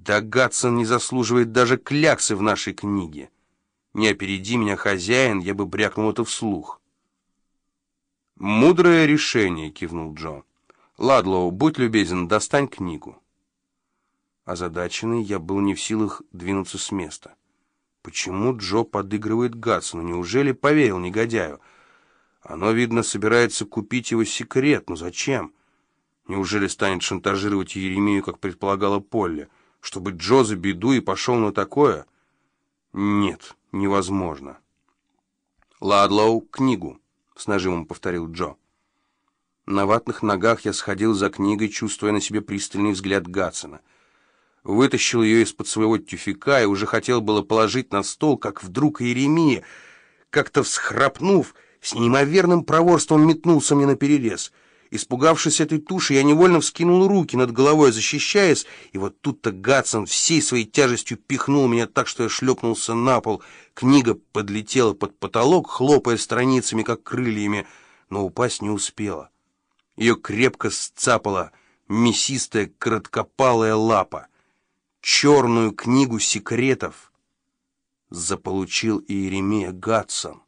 говорит, а Гатсон не заслуживает даже кляксы в нашей книге. Не опереди меня, хозяин, я бы брякнул это вслух. «Мудрое решение», — кивнул Джо. «Ладлоу, будь любезен, достань книгу». Озадаченный, я был не в силах двинуться с места. Почему Джо подыгрывает Гатсону? Неужели поверил негодяю? Оно, видно, собирается купить его секрет. Но зачем? Неужели станет шантажировать Еремею, как предполагала Полли, чтобы Джо за беду и пошел на такое? Нет, невозможно. «Ладлоу, книгу», — с нажимом повторил Джо. На ватных ногах я сходил за книгой, чувствуя на себе пристальный взгляд Гатсона. Вытащил ее из-под своего тюфяка и уже хотел было положить на стол, как вдруг Иеремия, как-то всхрапнув, с неимоверным проворством метнулся мне наперерез. Испугавшись этой туши, я невольно вскинул руки над головой, защищаясь, и вот тут-то Гатсон всей своей тяжестью пихнул меня так, что я шлепнулся на пол. Книга подлетела под потолок, хлопая страницами, как крыльями, но упасть не успела. Ее крепко сцапала мясистая короткопалая лапа. Черную книгу секретов заполучил Иеремия Гатсон.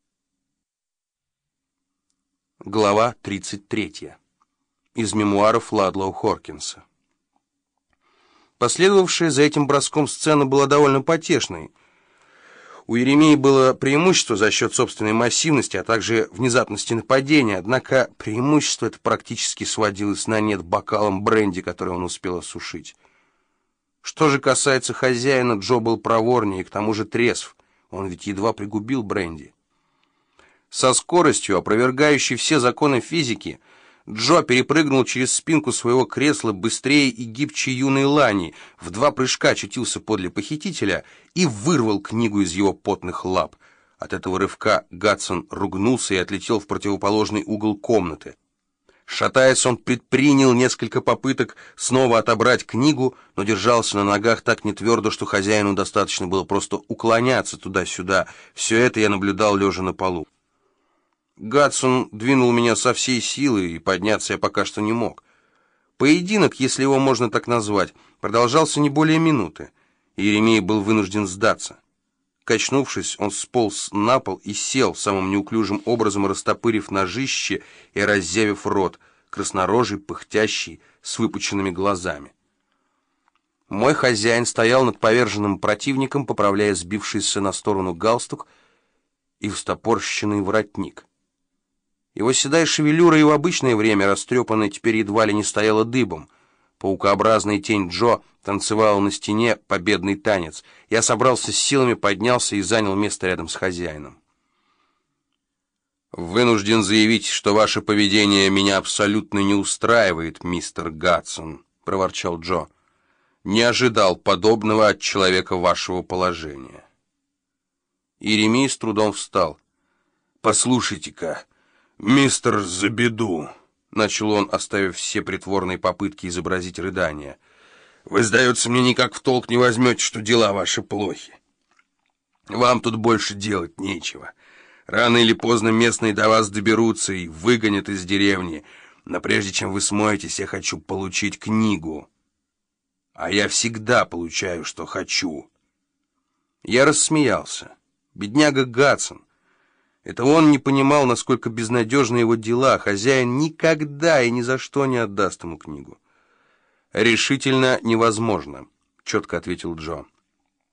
Глава 33. Из мемуаров Ладлоу Хоркинса. Последовавшая за этим броском сцена была довольно потешной. У Еремеи было преимущество за счет собственной массивности, а также внезапности нападения, однако преимущество это практически сводилось на нет бокалом бренди, который он успел осушить. Что же касается хозяина, Джо был проворнее и к тому же трезв. Он ведь едва пригубил бренди. Со скоростью, опровергающей все законы физики, Джо перепрыгнул через спинку своего кресла быстрее и гибче юной Лани, в 2 прыжка очутился подле похитителя и вырвал книгу из его потных лап. От этого рывка Гатсон ругнулся и отлетел в противоположный угол комнаты. Шатаясь, он предпринял несколько попыток снова отобрать книгу, но держался на ногах так нетвердо, что хозяину достаточно было просто уклоняться туда-сюда. Все это я наблюдал, лежа на полу. Гатсон двинул меня со всей силы, и подняться я пока что не мог. Поединок, если его можно так назвать, продолжался не более минуты. Еремей был вынужден сдаться. Качнувшись, он сполз на пол и сел, самым неуклюжим образом растопырив ножище и раззявив рот, краснорожий, пыхтящий, с выпученными глазами. Мой хозяин стоял над поверженным противником, поправляя сбившийся на сторону галстук и встопорщенный воротник. Его седая шевелюра и в обычное время, растрепанная, теперь едва ли не стояла дыбом. Паукообразная тень Джо танцевала на стене победный танец. Я собрался с силами, поднялся и занял место рядом с хозяином. «Вынужден заявить, что ваше поведение меня абсолютно не устраивает, мистер Гатсон», — проворчал Джо. «Не ожидал подобного от человека вашего положения». Иеремия с трудом встал. «Послушайте-ка, мистер Забеду», — начал он, оставив все притворные попытки изобразить рыдание, — «вы, сдается мне, никак в толк не возьмете, что дела ваши плохи. Вам тут больше делать нечего. Рано или поздно местные до вас доберутся и выгонят из деревни, но прежде чем вы смоетесь, я хочу получить книгу. А я всегда получаю, что хочу». Я рассмеялся. Бедняга Гатсон. Это он не понимал, насколько безнадежны его дела. Хозяин никогда и ни за что не отдаст ему книгу. «Решительно невозможно», — четко ответил Джо.